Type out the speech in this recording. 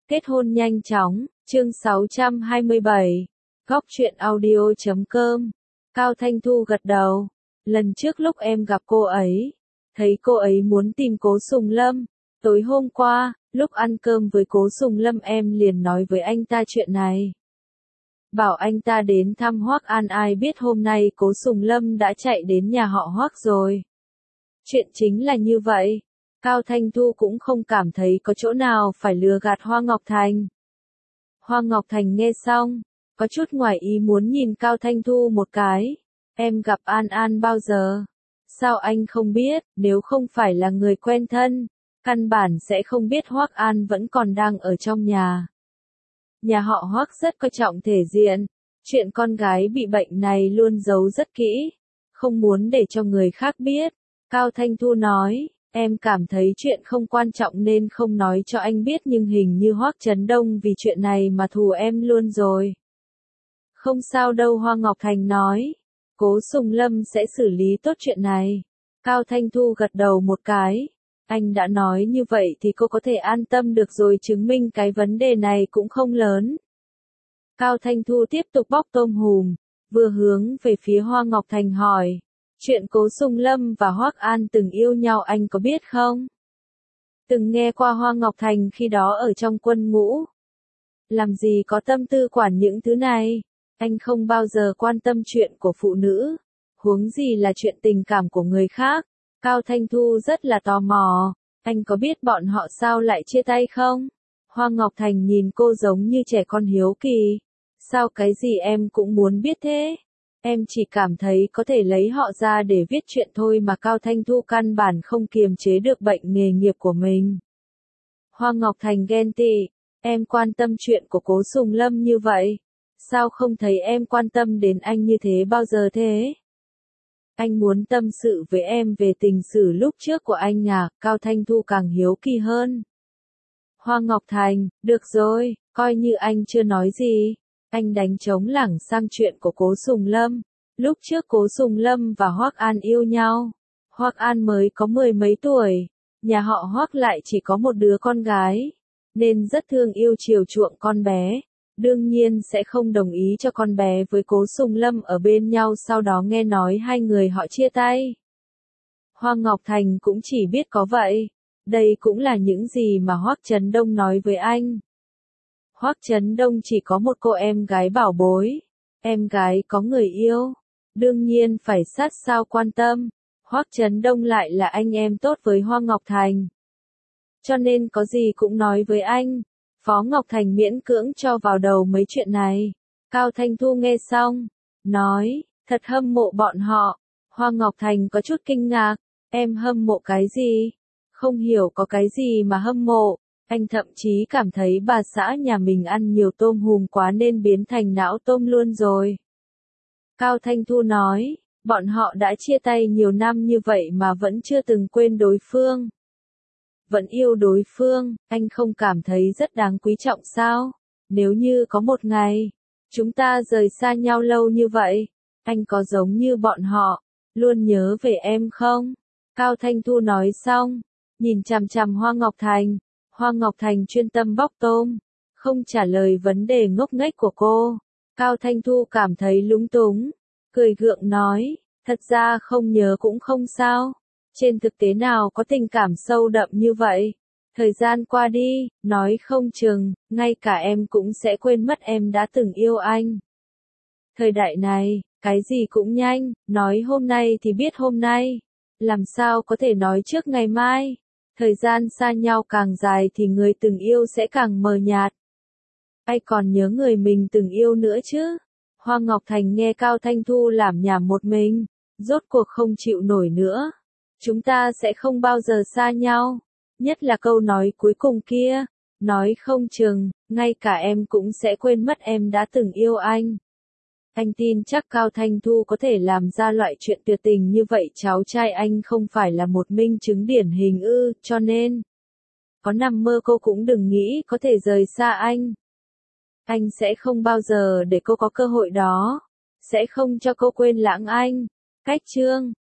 Kết hôn nhanh chóng, chương 627, góc truyện audio.com. Cao Thanh Thu gật đầu. Lần trước lúc em gặp cô ấy, thấy cô ấy muốn tìm Cố Sùng Lâm. Tối hôm qua, lúc ăn cơm với Cố Sùng Lâm em liền nói với anh ta chuyện này. Bảo anh ta đến thăm Hoắc An, ai biết hôm nay Cố Sùng Lâm đã chạy đến nhà họ Hoắc rồi. Chuyện chính là như vậy. Cao Thanh Thu cũng không cảm thấy có chỗ nào phải lừa gạt Hoa Ngọc Thành. Hoa Ngọc Thành nghe xong, có chút ngoài ý muốn nhìn Cao Thanh Thu một cái. Em gặp An An bao giờ? Sao anh không biết, nếu không phải là người quen thân, căn bản sẽ không biết Hoắc An vẫn còn đang ở trong nhà. Nhà họ Hoắc rất coi trọng thể diện, chuyện con gái bị bệnh này luôn giấu rất kỹ, không muốn để cho người khác biết. Cao Thanh Thu nói, em cảm thấy chuyện không quan trọng nên không nói cho anh biết, nhưng hình như Hoắc Chấn Đông vì chuyện này mà thù em luôn rồi. Không sao đâu, Hoa Ngọc Thành nói, Cố Sùng Lâm sẽ xử lý tốt chuyện này. Cao Thanh Thu gật đầu một cái, anh đã nói như vậy thì cô có thể an tâm được rồi, chứng minh cái vấn đề này cũng không lớn. Cao Thanh Thu tiếp tục bóc tôm hùm, vừa hướng về phía Hoa Ngọc Thành hỏi. Chuyện Cố Sùng Lâm và Hoắc An từng yêu nhau anh có biết không? Từng nghe qua. Hoa Ngọc Thành khi đó ở trong quân ngũ. Làm gì có tâm tư quản những thứ này, anh không bao giờ quan tâm chuyện của phụ nữ, huống gì là chuyện tình cảm của người khác. Cao Thanh Thu rất là tò mò, anh có biết bọn họ sao lại chia tay không? Hoa Ngọc Thành nhìn cô giống như trẻ con hiếu kỳ. Sao cái gì em cũng muốn biết thế? Em chỉ cảm thấy có thể lấy họ ra để viết chuyện thôi mà. Cao Thanh Thu căn bản không kiềm chế được bệnh nghề nghiệp của mình. Hoa Ngọc Thành ghen tị, em quan tâm chuyện của Cố Sùng Lâm như vậy, sao không thấy em quan tâm đến anh như thế bao giờ thế? Anh muốn tâm sự với em về tình sử lúc trước của anh à? Cao Thanh Thu càng hiếu kỳ hơn. Hoa Ngọc Thành, được rồi, coi như anh chưa nói gì. Anh đánh trống lảng sang chuyện của Cố Sùng Lâm. Lúc trước Cố Sùng Lâm và Hoắc An yêu nhau. Hoắc An mới có 10 mấy tuổi, nhà họ Hoắc lại chỉ có một đứa con gái, nên rất thương yêu chiều chuộng con bé. Đương nhiên sẽ không đồng ý cho con bé với Cố Sùng Lâm ở bên nhau. Sau đó nghe nói hai người họ chia tay. Hoa Ngọc Thành cũng chỉ biết có vậy. Đây cũng là những gì mà Hoắc Chấn Đông nói với anh. Hoắc Chấn Đông chỉ có một cô em gái bảo bối. Em gái có người yêu, đương nhiên phải sát sao quan tâm. Hoắc Chấn Đông lại là anh em tốt với Hoa Ngọc Thành, cho nên có gì cũng nói với anh. Phó Ngọc Thành miễn cưỡng cho vào đầu mấy chuyện này. Cao Thanh Thu nghe xong, nói, thật hâm mộ bọn họ. Hoa Ngọc Thành có chút kinh ngạc, em hâm mộ cái gì? Không hiểu có cái gì mà hâm mộ. Anh thậm chí cảm thấy bà xã nhà mình ăn nhiều tôm hùm quá nên biến thành não tôm luôn rồi. Cao Thanh Thu nói, bọn họ đã chia tay nhiều năm như vậy mà vẫn chưa từng quên đối phương. Vẫn yêu đối phương, anh không cảm thấy rất đáng quý trọng sao? Nếu như có một ngày, chúng ta rời xa nhau lâu như vậy, anh có giống như bọn họ, luôn nhớ về em không? Cao Thanh Thu nói xong, nhìn chằm chằm Hoa Ngọc Thành. Hoa Ngọc Thành chuyên tâm bóc tôm, không trả lời vấn đề ngốc nghếch của cô. Cao Thanh Thu cảm thấy lúng túng, cười gượng nói, thật ra không nhớ cũng không sao. Trên thực tế nào có tình cảm sâu đậm như vậy. Thời gian qua đi, nói không chừng, ngay cả em cũng sẽ quên mất em đã từng yêu anh. Thời đại này, cái gì cũng nhanh, nói hôm nay thì biết hôm nay. Làm sao có thể nói trước ngày mai? Thời gian xa nhau càng dài thì người từng yêu sẽ càng mờ nhạt. Ai còn nhớ người mình từng yêu nữa chứ? Hoa Ngọc Thành nghe Cao Thanh Thu lảm nhảm một mình, rốt cuộc không chịu nổi nữa. Chúng ta sẽ không bao giờ xa nhau. Nhất là câu nói cuối cùng kia, nói không chừng, ngay cả em cũng sẽ quên mất em đã từng yêu anh. Anh tin chắc Cao Thanh Thu có thể làm ra loại chuyện tuyệt tình như vậy. Cháu trai anh không phải là một minh chứng điển hình ư, cho nên có nằm mơ cô cũng đừng nghĩ có thể rời xa anh. Anh sẽ không bao giờ để cô có cơ hội đó, sẽ không cho cô quên lãng anh. Cách chương